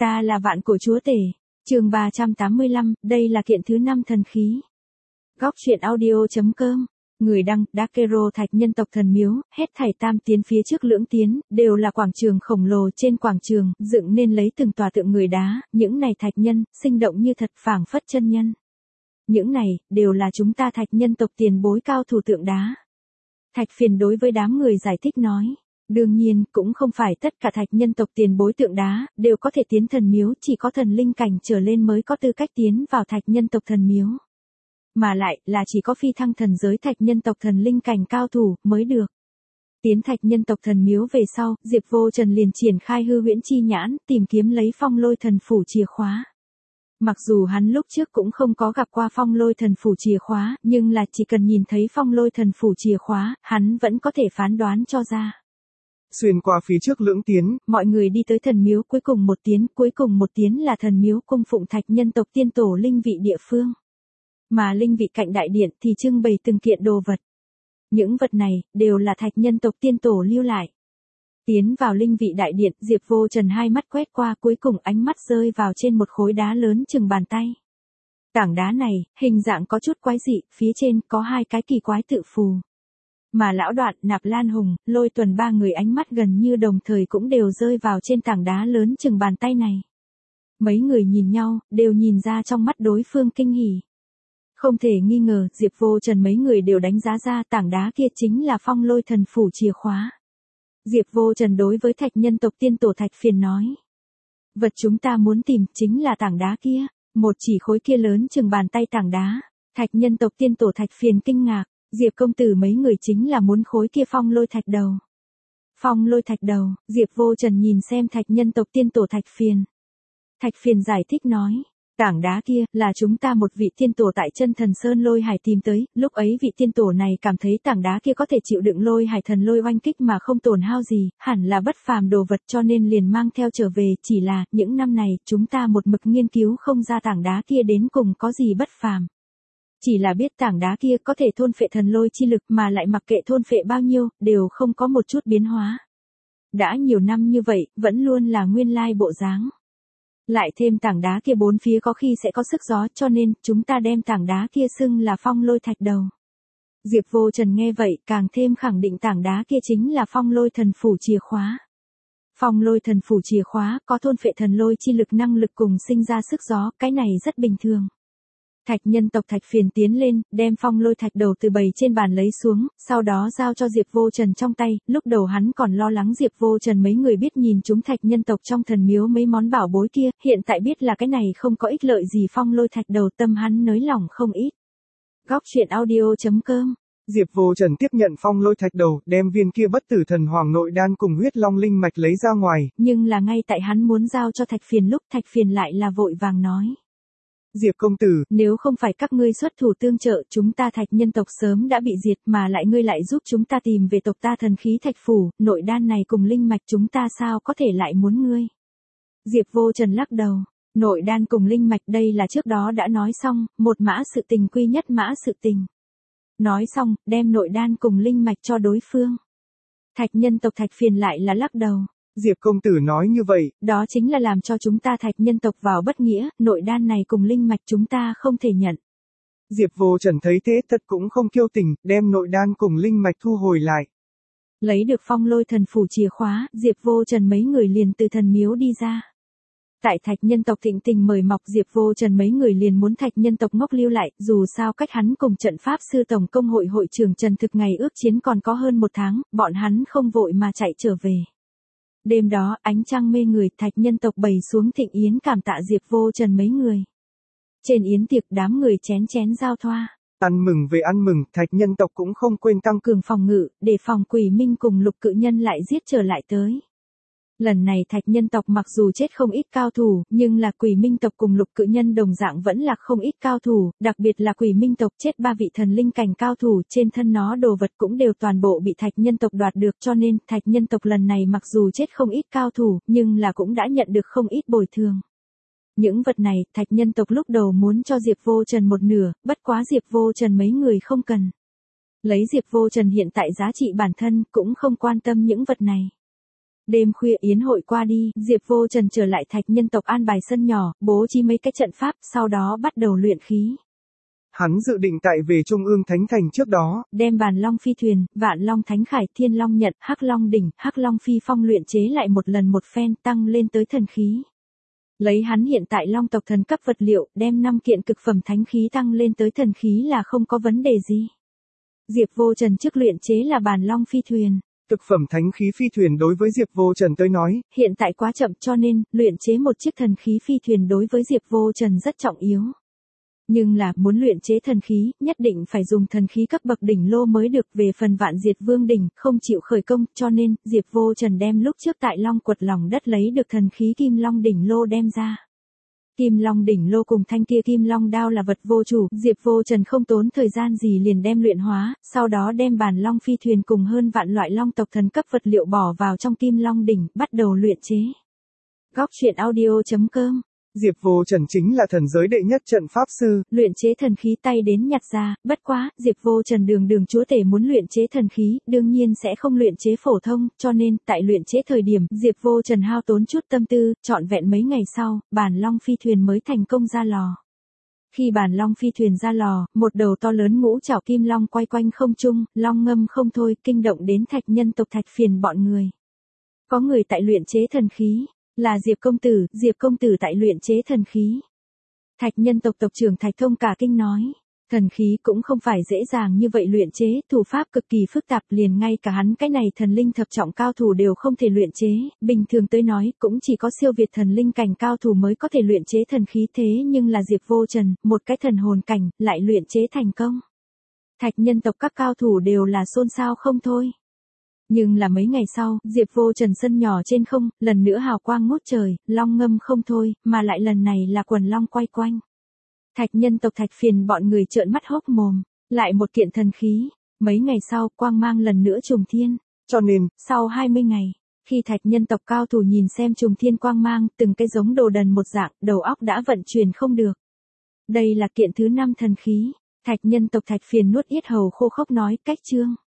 Ta là vạn cổ chúa tể. Chương 385, đây là kiện thứ 5 thần khí. Góc truyện audio.com. Người đăng, Dakero thạch nhân tộc thần miếu, hết thảy tam tiến phía trước lưỡng tiến, đều là quảng trường khổng lồ. Trên quảng trường, dựng nên lấy từng tòa tượng người đá, những này thạch nhân, sinh động như thật, phảng phất chân nhân. Những này, đều là chúng ta thạch nhân tộc tiền bối cao thủ tượng đá. Thạch Phiền đối với đám người giải thích nói. Đương nhiên, cũng không phải tất cả thạch nhân tộc tiền bối tượng đá, đều có thể tiến thần miếu, chỉ có thần linh cảnh trở lên mới có tư cách tiến vào thạch nhân tộc thần miếu. Mà lại, là chỉ có phi thăng thần giới thạch nhân tộc thần linh cảnh cao thủ, mới được. Tiến thạch nhân tộc thần miếu về sau, Diệp Vô Trần liền triển khai hư huyễn chi nhãn, tìm kiếm lấy phong lôi thần phủ chìa khóa. Mặc dù hắn lúc trước cũng không có gặp qua phong lôi thần phủ chìa khóa, nhưng là chỉ cần nhìn thấy phong lôi thần phủ chìa khóa, hắn vẫn có thể phán đoán cho ra. Xuyên qua phía trước lưỡng tiến, mọi người đi tới thần miếu cuối cùng một tiến là thần miếu cung phụng thạch nhân tộc tiên tổ linh vị địa phương. Mà linh vị cạnh đại điện thì trưng bày từng kiện đồ vật. Những vật này, đều là thạch nhân tộc tiên tổ lưu lại. Tiến vào linh vị đại điện, Diệp Vô Trần hai mắt quét qua, cuối cùng ánh mắt rơi vào trên một khối đá lớn chừng bàn tay. Tảng đá này, hình dạng có chút quái dị, phía trên có hai cái kỳ quái tự phù. Mà lão Đoạn, Nạp Lan Hùng, Lôi Tuần ba người ánh mắt gần như đồng thời cũng đều rơi vào trên tảng đá lớn chừng bàn tay này. Mấy người nhìn nhau, đều nhìn ra trong mắt đối phương kinh hỉ. Không thể nghi ngờ, Diệp Vô Trần mấy người đều đánh giá ra tảng đá kia chính là phong lôi thần phủ chìa khóa. Diệp Vô Trần đối với thạch nhân tộc tiên tổ Thạch Phiền nói. Vật chúng ta muốn tìm chính là tảng đá kia, một chỉ khối kia lớn chừng bàn tay tảng đá. Thạch nhân tộc tiên tổ Thạch Phiền kinh ngạc, Diệp công tử mấy người chính là muốn khối kia phong lôi thạch đầu. Phong lôi thạch đầu, Diệp Vô Trần nhìn xem thạch nhân tộc tiên tổ Thạch Phiền. Thạch Phiền giải thích nói. Tảng đá kia, là chúng ta một vị tiên tổ tại chân thần Sơn Lôi Hải tìm tới, lúc ấy vị tiên tổ này cảm thấy tảng đá kia có thể chịu đựng lôi hải thần lôi oanh kích mà không tổn hao gì, hẳn là bất phàm đồ vật cho nên liền mang theo trở về, chỉ là, những năm này, chúng ta một mực nghiên cứu không ra tảng đá kia đến cùng có gì bất phàm. Chỉ là biết tảng đá kia có thể thôn phệ thần lôi chi lực mà lại mặc kệ thôn phệ bao nhiêu, đều không có một chút biến hóa. Đã nhiều năm như vậy, vẫn luôn là nguyên lai bộ dáng. Lại thêm tảng đá kia bốn phía có khi sẽ có sức gió cho nên chúng ta đem tảng đá kia xưng là phong lôi thạch đầu. Diệp Vô Trần nghe vậy càng thêm khẳng định tảng đá kia chính là phong lôi thần phủ chìa khóa. Phong lôi thần phủ chìa khóa có thôn phệ thần lôi chi lực năng lực cùng sinh ra sức gió, cái này rất bình thường. Thạch nhân tộc Thạch Phiền tiến lên, đem phong lôi thạch đầu từ bầy trên bàn lấy xuống, sau đó giao cho Diệp Vô Trần trong tay, lúc đầu hắn còn lo lắng Diệp Vô Trần mấy người biết nhìn chúng thạch nhân tộc trong thần miếu mấy món bảo bối kia, hiện tại biết là cái này không có ích lợi gì phong lôi thạch đầu tâm hắn nới lỏng không ít. Góc truyện audio.com. Diệp Vô Trần tiếp nhận phong lôi thạch đầu, đem viên kia bất tử thần hoàng nội đan cùng huyết long linh mạch lấy ra ngoài. Nhưng là ngay tại hắn muốn giao cho Thạch Phiền lúc Thạch Phiền lại là vội vàng nói. Diệp công tử, nếu không phải các ngươi xuất thủ tương trợ, chúng ta thạch nhân tộc sớm đã bị diệt mà lại ngươi lại giúp chúng ta tìm về tộc ta thần khí thạch phủ, nội đan này cùng linh mạch chúng ta sao có thể lại muốn ngươi. Diệp Vô Trần lắc đầu, nội đan cùng linh mạch đây là trước đó đã nói xong, một mã sự tình quy nhất mã sự tình. Nói xong, đem nội đan cùng linh mạch cho đối phương. Thạch nhân tộc Thạch Phiền lại là lắc đầu. Diệp công tử nói như vậy, đó chính là làm cho chúng ta thạch nhân tộc vào bất nghĩa, nội đan này cùng linh mạch chúng ta không thể nhận. Diệp Vô Trần thấy thế thật cũng không kiêu tình, đem nội đan cùng linh mạch thu hồi lại. Lấy được phong lôi thần phủ chìa khóa, Diệp Vô Trần mấy người liền từ thần miếu đi ra. Tại thạch nhân tộc thịnh tình mời mọc Diệp Vô Trần mấy người liền muốn thạch nhân tộc ngốc lưu lại, dù sao cách hắn cùng trận pháp sư tổng công hội hội trưởng Trần Thực ngày ước chiến còn có hơn một tháng, bọn hắn không vội mà chạy trở về. Đêm đó, ánh trăng mê người, thạch nhân tộc bày xuống thịnh yến cảm tạ Diệp Vô Trần mấy người. Trên yến tiệc đám người chén chén giao thoa. Ăn mừng về ăn mừng, thạch nhân tộc cũng không quên tăng cường phòng ngự, để phòng Quỷ Minh cùng Lục Cự Nhân lại giết trở lại tới. Lần này thạch nhân tộc mặc dù chết không ít cao thủ, nhưng là Quỷ Minh tộc cùng Lục Cự Nhân đồng dạng vẫn là không ít cao thủ, đặc biệt là Quỷ Minh tộc chết 3 vị thần linh cảnh cao thủ, trên thân nó đồ vật cũng đều toàn bộ bị thạch nhân tộc đoạt được, cho nên thạch nhân tộc lần này mặc dù chết không ít cao thủ, nhưng là cũng đã nhận được không ít bồi thường. Những vật này, thạch nhân tộc lúc đầu muốn cho Diệp Vô Trần một nửa, bất quá Diệp Vô Trần mấy người không cần. Lấy Diệp Vô Trần hiện tại giá trị bản thân, cũng không quan tâm những vật này. Đêm khuya yến hội qua đi, Diệp Vô Trần trở lại Thạch Nhân tộc an bài sân nhỏ, bố trí mấy cái trận pháp, sau đó bắt đầu luyện khí. Hắn dự định tại về Trung ương Thánh Thành trước đó, Đem Bàn Long phi thuyền, Vạn Long thánh khải, Thiên Long nhận, Hắc Long đỉnh, Hắc Long phi phong luyện chế lại một lần một phen, tăng lên tới thần khí. Lấy hắn hiện tại Long tộc thần cấp vật liệu, đem 5 kiện cực phẩm thánh khí tăng lên tới thần khí là không có vấn đề gì. Diệp Vô Trần trước luyện chế là Bàn Long phi thuyền. Cực phẩm thánh khí phi thuyền đối với Diệp Vô Trần tới nói, hiện tại quá chậm cho nên, luyện chế một chiếc thần khí phi thuyền đối với Diệp Vô Trần rất trọng yếu. Nhưng là, muốn luyện chế thần khí, nhất định phải dùng thần khí cấp bậc đỉnh lô mới được. Về phần Vạn Diệt Vương đỉnh, không chịu khởi công, cho nên, Diệp Vô Trần đem lúc trước tại Long Quật lòng đất lấy được thần khí Kim Long đỉnh lô đem ra. Kim Long đỉnh lô cùng thanh kia Kim Long đao là vật vô chủ, Diệp Vô Trần không tốn thời gian gì liền đem luyện hóa, sau đó đem Bàn Long phi thuyền cùng hơn vạn loại Long tộc thần cấp vật liệu bỏ vào trong Kim Long đỉnh, bắt đầu luyện chế. Góc truyện audio.com. Diệp Vô Trần chính là thần giới đệ nhất trận pháp sư, luyện chế thần khí tay đến nhặt ra, bất quá, Diệp Vô Trần đường chúa tể muốn luyện chế thần khí, đương nhiên sẽ không luyện chế phổ thông, cho nên, tại luyện chế thời điểm, Diệp Vô Trần hao tốn chút tâm tư, trọn vẹn mấy ngày sau, Bàn Long phi thuyền mới thành công ra lò. Khi Bàn Long phi thuyền ra lò, một đầu to lớn ngũ trảo kim long quay quanh không trung, long ngâm không thôi, kinh động đến Thạch Nhân tộc Thạch Phiền bọn người. Có người tại luyện chế thần khí. Là Diệp công tử tại luyện chế thần khí. Thạch Nhân tộc tộc trưởng Thạch Thông cả kinh nói. Thần khí cũng không phải dễ dàng như vậy luyện chế, thủ pháp cực kỳ phức tạp, liền ngay cả hắn cái này thần linh thập trọng cao thủ đều không thể luyện chế, bình thường tới nói, cũng chỉ có siêu việt thần linh cảnh cao thủ mới có thể luyện chế thần khí, thế nhưng là Diệp Vô Trần, một cái thần hồn cảnh, lại luyện chế thành công. Thạch Nhân tộc các cao thủ đều là xôn xao không thôi. Nhưng là mấy ngày sau, Diệp Vô Trần sân nhỏ trên không, lần nữa hào quang ngút trời, long ngâm không thôi, mà lại lần này là quần long quay quanh. Thạch Nhân tộc Thạch Phiền bọn người trợn mắt hốc mồm, lại một kiện thần khí. Mấy ngày sau, quang mang lần nữa trùng thiên. Cho nên, sau 20 ngày, khi Thạch Nhân tộc cao thủ nhìn xem trùng thiên quang mang, từng cái giống đồ đần một dạng, đầu óc đã vận chuyển không được. Đây là kiện thứ 5 thần khí. Thạch Nhân tộc Thạch Phiền nuốt yết hầu khô khốc nói, cách chương.